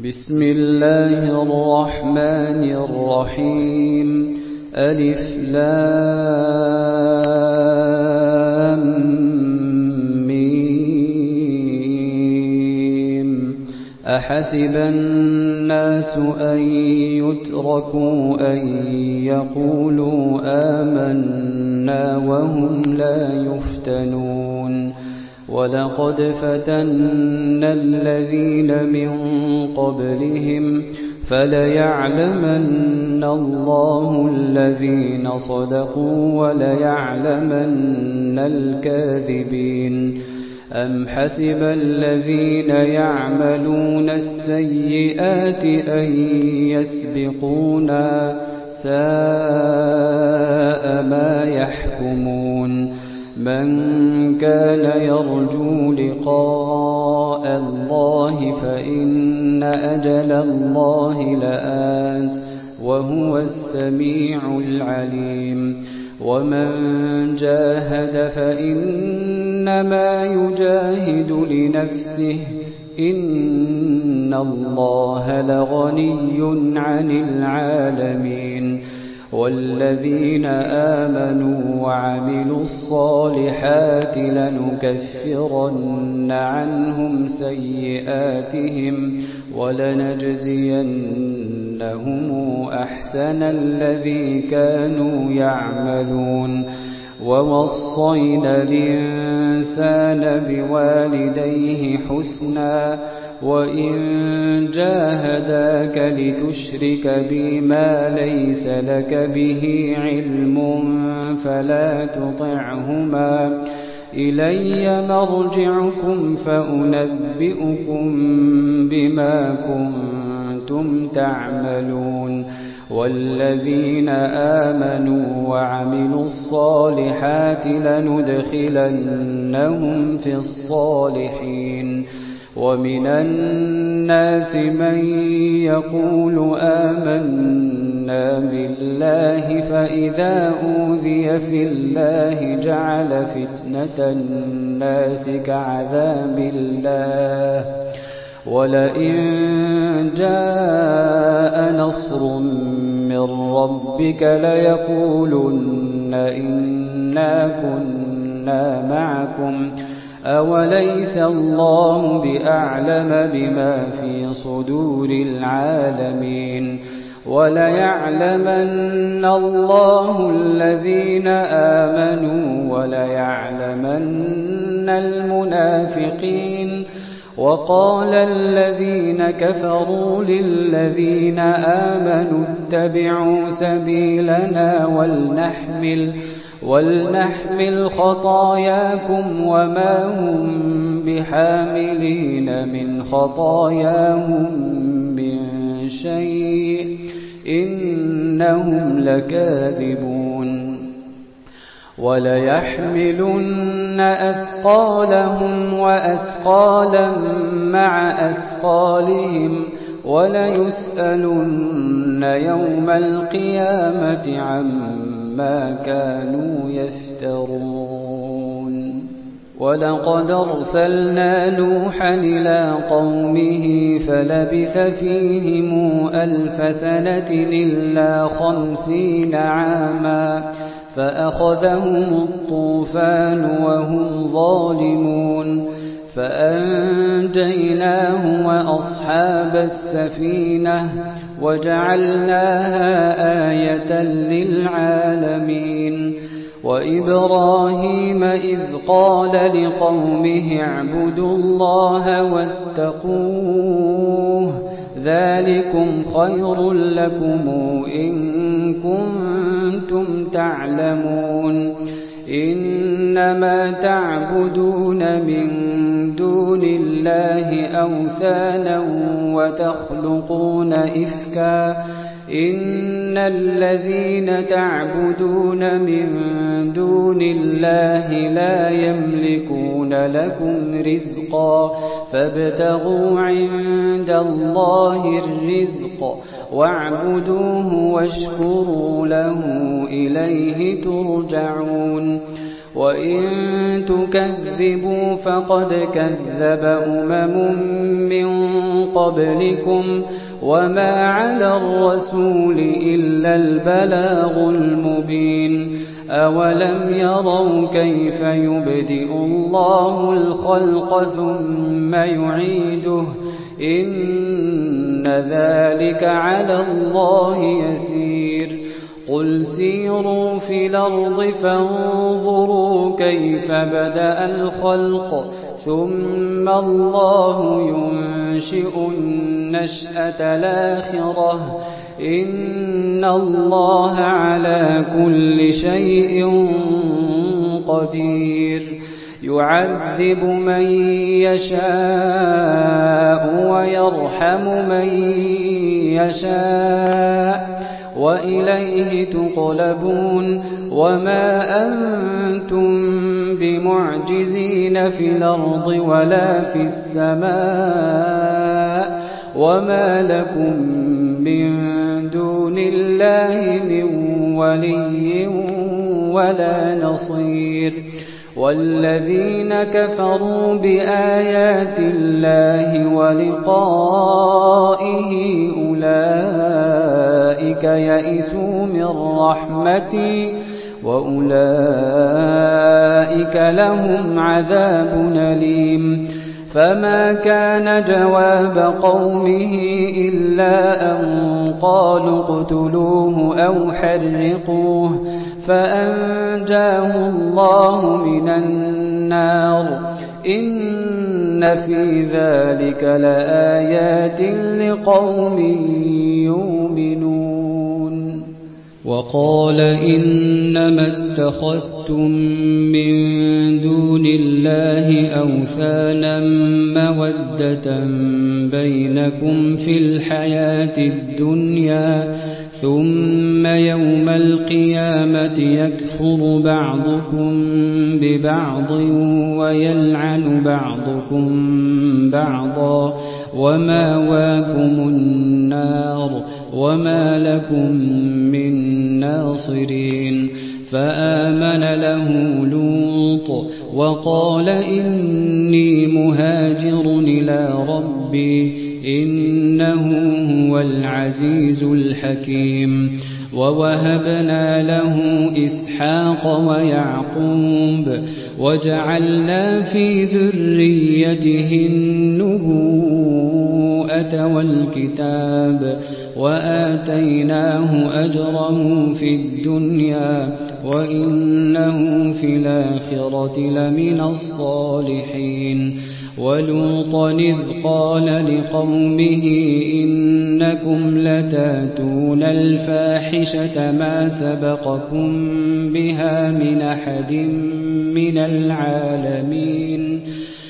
بسم الله الرحمن الرحيم ألف لام ميم أحسب الناس أن يتركوا أن يقولوا آمنا وهم لا يفتنون ولقد فتنا الذين من قبلهم فليعلمن الله الذين صدقوا وليعلمن الكاذبين أم حسب الذين يعملون السيئات أن يسبقونا ساء ما يحكمون من كان يرجو لقاء الله فإن أجل الله لآت وهو السميع العليم ومن جاهد فإنما يجاهد لنفسه إن الله لغني عن العالمين والذين آمنوا وعملوا الصالحات لنكفرن عنهم سيئاتهم ولنجزينهم أحسن الذي كانوا يعملون ووصينا الإنسان بوالديه حسنا وإن جاهداك لتشرك بما ليس لك به علم فلا تطعهما إلي مرجعكم فأنبئكم بما كنتم تعملون والذين آمنوا وعملوا الصالحات لندخلنهم في الصالحين ومن الناس من يقول آمنا بالله فإذا أوذي في الله جعل فتنة الناس كعذاب الله ولئن جاء نصر من ربك ليقولن إنا كنا معكم أوليس الله بأعلم بما في صدور العالمين وليعلمن الله الذين آمنوا وليعلمن المنافقين وقال الذين كفروا للذين آمنوا اتبعوا سبيلنا ولنحمل خطاياكم وما هم بحاملين من خطاياهم من شيء إنهم لكاذبون وليحملن أثقالهم وأثقالا مع أثقالهم وليسألن يوم القيامة عما كانوا يفترون ولقد أرسلنا نوحا إلى قومه فلبث فيهم 1000 سنة إلا 50 عاما فأخذهم الطوفان وهم ظالمون فأنجيناه وأصحاب السفينة وجعلناها آية للعالمين وإبراهيم إذ قال لقومه اعبدوا الله واتقوه ذلكم خير لكم إن كنتم تعلمون إنما تعبدون من دون الله أوثانا وتخلقون إفكا إن الذين تعبدون من دون الله لا يملكون لكم رزقا فابتغوا عند الله الرزق واعبدوه واشكروا له إليه ترجعون وإن تكذبوا فقد كذب من قبلكم وما على الرسول إلا البلاغ المبين أولم يروا كيف يبدئ الله الخلق ثم يعيده إن ذلك على الله يسير قل سيروا في الأرض فانظروا كيف بدأ الخلق ثم الله ينشئ النشأة الآخرة إن الله على كل شيء قدير يعذب من يشاء ويرحم من يشاء وإليه تقلبون وما أنتم بمعجزين في الأرض ولا في السماء وما لكم من دون الله من ولي ولا نصير والذين كفروا بآيات الله ولقائه أولئك يئسوا من رحمتي وأولئك لهم عذاب أليم فما كان جواب قومه إلا أن قالوا اقتلوه أو حرقوه فأنجاه الله من النار إن في ذلك لآيات لقوم يؤمنون وقال إنما اتخذتم من دون الله أوثانا مودة بينكم في الحياة الدنيا ثم يوم القيامة يكفر بعضكم ببعض ويلعن بعضكم بعضا ومأواكم النار وما لكم من ناصرين فآمن له لوط وقال إني مهاجر إلى ربي إنه هو العزيز الحكيم ووهبنا له إسحاق ويعقوب وجعلنا في ذريته النبوءة والكتاب وآتيناه أجره في الدنيا وإنه في الآخرة لمن الصالحين ولوطا إذ قال لقومه إنكم لتاتون الفاحشة ما سبقكم بها من أحد من العالمين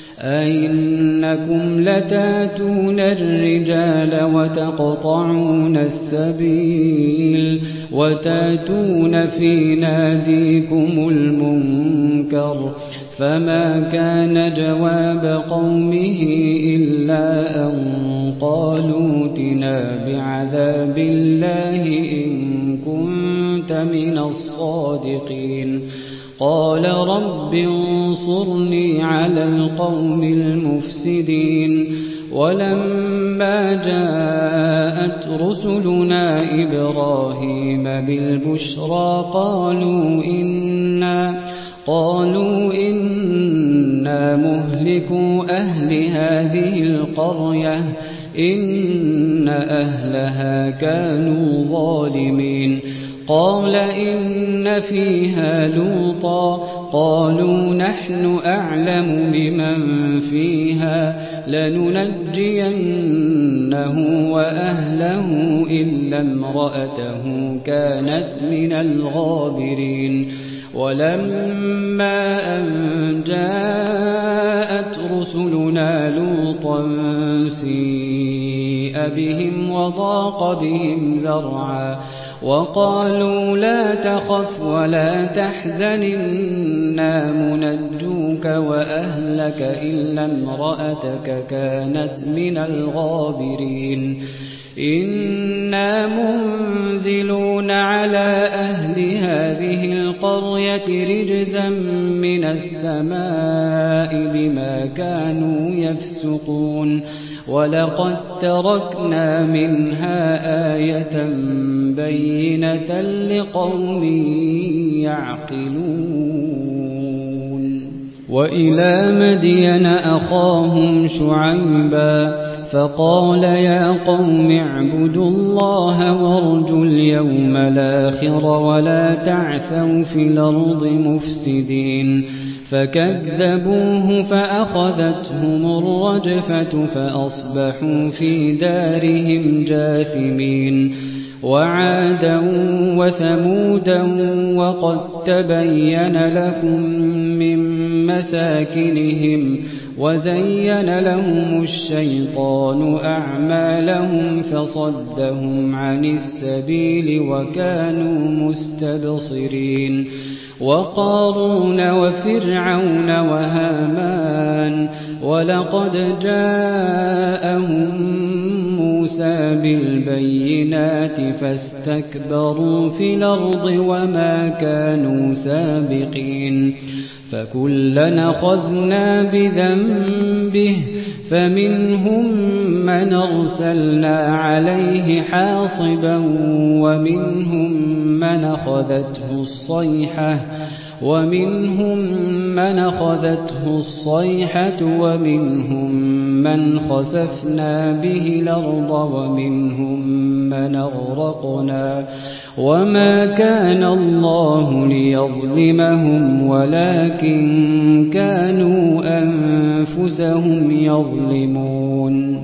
أئنكم لتاتون الرجال وتقطعون السبيل وتاتون في ناديكم المنكر فما كان جواب قومه إلا أن قالوا ائتنا بعذاب الله إن كنت من الصادقين قال رب انصرني على القوم المفسدين ولما جاءت رسلنا إبراهيم بالبشرى قالوا إنا مهلكو أهل هذه القرية إن أهلها كانوا ظالمين قال إن فيها لوطا قالوا نحن أعلم بمن فيها لننجينه وأهله إلا امرأته كانت من الغابرين ولما أن جاءت رسلنا لوطا سيء بهم وضاق بهم ذرعا وقالوا لا تخف ولا تحزن إنا منجوك وأهلك إلا امرأتك كانت من الغابرين إنا منزلون على أهل هذه القرية رجزا من السماء بما كانوا يفسقون ولقد تركنا منها آية بينة لقوم يعقلون وإلى مدين أخاهم شعيبا فقال يا قوم اعبدوا الله وارجوا اليوم الآخر ولا تعثوا في الأرض مفسدين فكذبوه فأخذتهم الرجفة فأصبحوا في دارهم جاثمين وعادا وثمودا وقد تبين لكم من مساكنهم وزين لهم الشيطان أعمالهم فصدهم عن السبيل وكانوا مستبصرين وقارون وفرعون وهامان ولقد جاءهم موسى بالبينات فاستكبروا في الأرض وما كانوا سابقين فكلنا أخذنا بذنبه فمنهم من أرسلنا عليه حاصبا ومنهم من أخذته الصيحة ومنهم من خسفنا به الأرض ومنهم من أغرقنا وما كان الله ليظلمهم ولكن كانوا أنفسهم يظلمون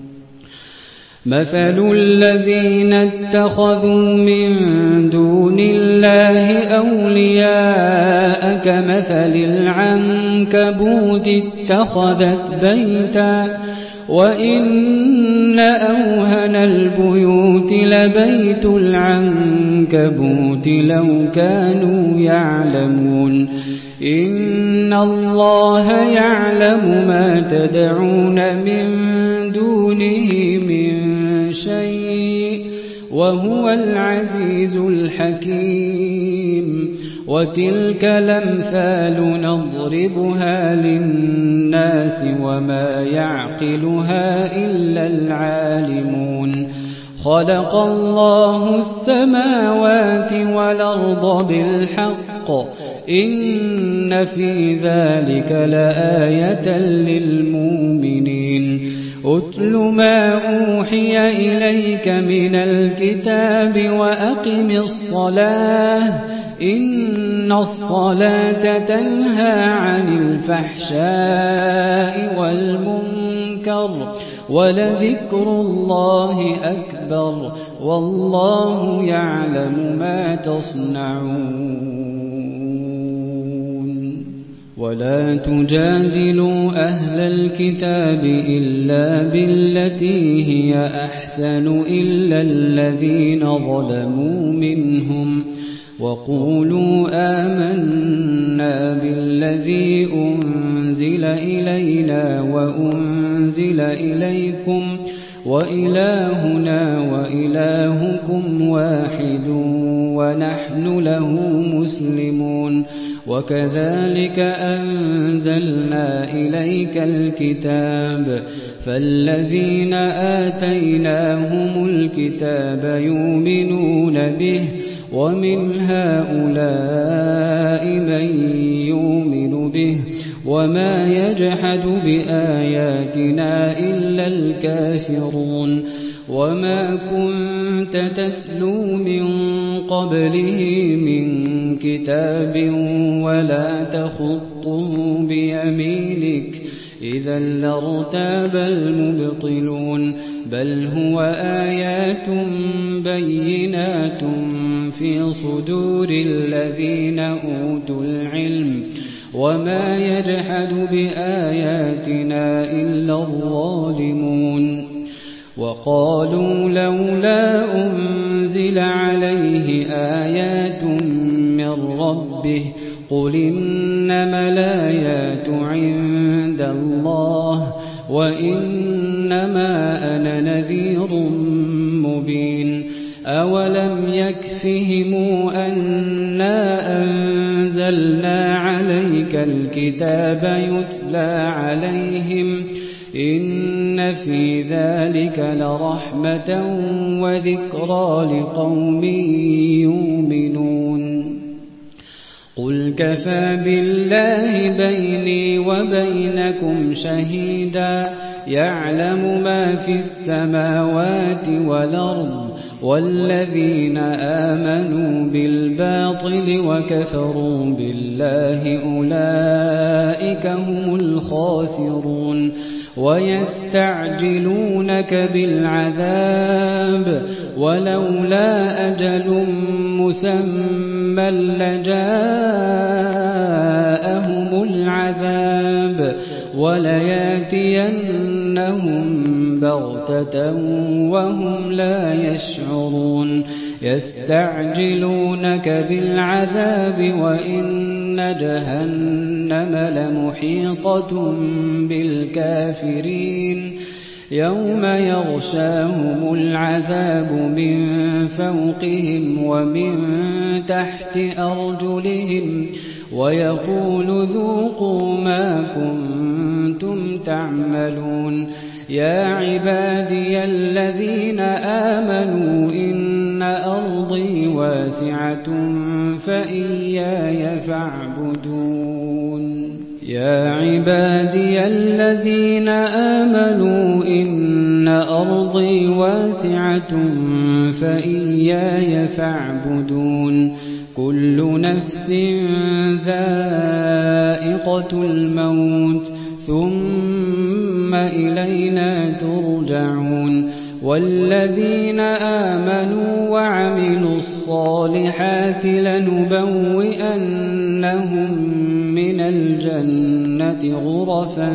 مثل الذين اتخذوا من دون الله أولياء كمثل العنكبوت اتخذت بيتا وإن أوهن البيوت لبيت العنكبوت لو كانوا يعلمون إن الله يعلم ما تدعون من دونه من شيء وهو العزيز الحكيم وتلك الأمثال نضربها للناس وما يعقلها إلا العالمون خلق الله السماوات والأرض بالحق إن في ذلك لآية للمؤمنين أتل ما أوحي إليك من الكتاب وأقم الصلاة إن الصلاة تنهى عن الفحشاء والمنكر ولذكر الله أكبر والله يعلم ما تصنعون ولا تجادلوا أهل الكتاب إلا بالتي هي أحسن إلا الذين ظلموا منهم وقولوا آمنا بالذي أنزل إلينا وأنزل إليكم وإلهنا وإلهكم واحد ونحن له مسلمون وكذلك أنزلنا إليك الكتاب فالذين آتيناهم الكتاب يؤمنون به ومن هؤلاء من يؤمن به وما يجحد بآياتنا إلا الكافرون وما كنت تتلو من قبله من كتاب ولا تخطه بيمينك إذا لارتاب المبطلون بل هو آيات بينات في صدور الذين أوتوا العلم وما يجحد بآياتنا إلا الظالمون وقالوا لولا أنزل عليه آيات من ربه قل إنما الآيات عند الله وإنما أنا نذير مبين أولم يكفهم أنا أنزلنا الكتاب يتلى عليهم إن في ذلك لرحمة وذكرى لقوم يؤمنون قل كفى بالله بيني وبينكم شهيدا يعلم ما في السماوات والأرض والذين آمنوا بالباطل وكفروا بالله أولئك هم الخاسرون ويستعجلونك بالعذاب ولولا أجل مسمى لجاءهم العذاب ولياتينهم بغتة وهم لا يشعرون يستعجلونك بالعذاب وإن جهنم لمحيطة بالكافرين يوم يغشاهم العذاب من فوقهم ومن تحت أرجلهم ويقول ذوقوا ما كنتم تعملون يا عبادي الذين آمنوا إن أرضي واسعة فإياي فاعبدون يا عبادي الذين آمنوا إن أرضي واسعة فإياي فاعبدون كل نفس ذائقة الموت ثم إلينا ترجعون والذين آمنوا وعملوا الصالحات لنبوئنهم من الجنة غرفا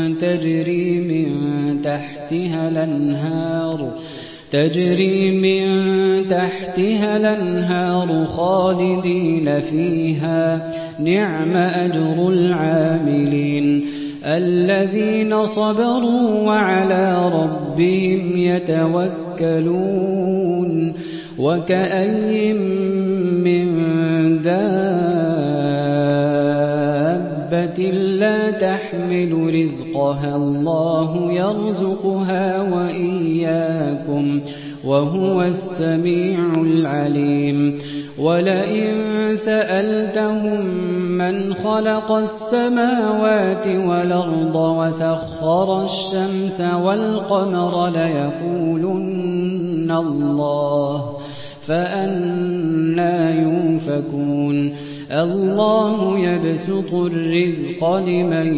تجري من تحتها الأنهار خالدين فيها نعم أجر العاملين الذين صبروا وعلى ربهم يتوكلون وكأي من دابة لا تحمل رزقها الله يرزقها وإياكم وهو السميع العليم ولئن سألتهم من خلق السماوات والأرض وسخر الشمس والقمر ليقولن الله فأنى يؤفكون الله يبسط الرزق لمن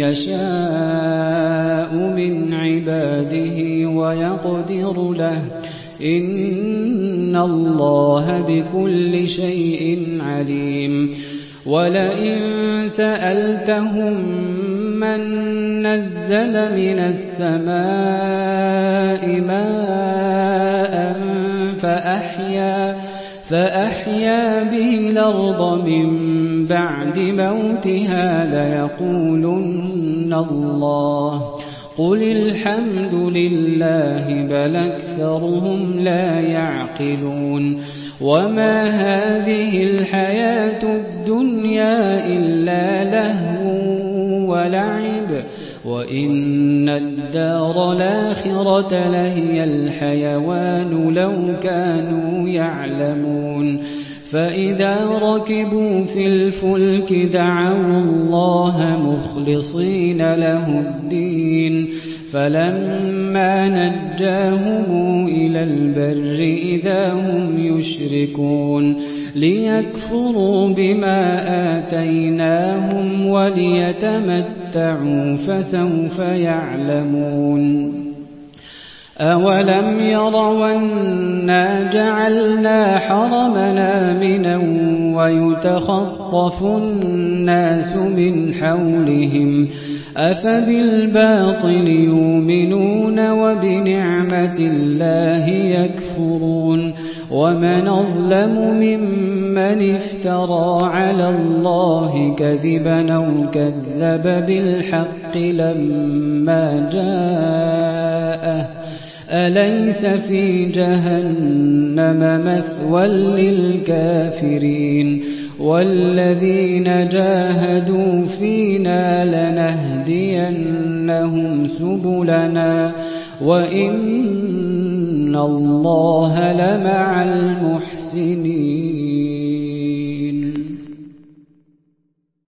يشاء من عباده ويقدر له إن الله بكل شيء عليم ولئن سألتهم من نزل من السماء ماء فأحيا به الأرض من بعد موتها ليقولن الله قل الحمد لله بل أكثرهم لا يعقلون وما هذه الحياة الدنيا إلا لهو ولعب وإن الدار الآخرة لهي الحيوان لو كانوا يعلمون فإذا ركبوا في الفلك دعوا الله مخلصين له الدين فلما نجاهم إلى البر إذا هم يشركون ليكفروا بما آتيناهم وليتمتعوا فسوف يعلمون أولم يروا أنا جعلنا حرمنا آمنا ويتخطف الناس من حولهم أفبالباطل يؤمنون وبنعمة الله يكفرون ومن أظلم ممن افترى على الله كذبا أو كذب بالحق لما جاءه أليس في جهنم مثوى للكافرين والذين جاهدوا فينا لنهدينهم سبلنا وإن الله لمع المحسنين.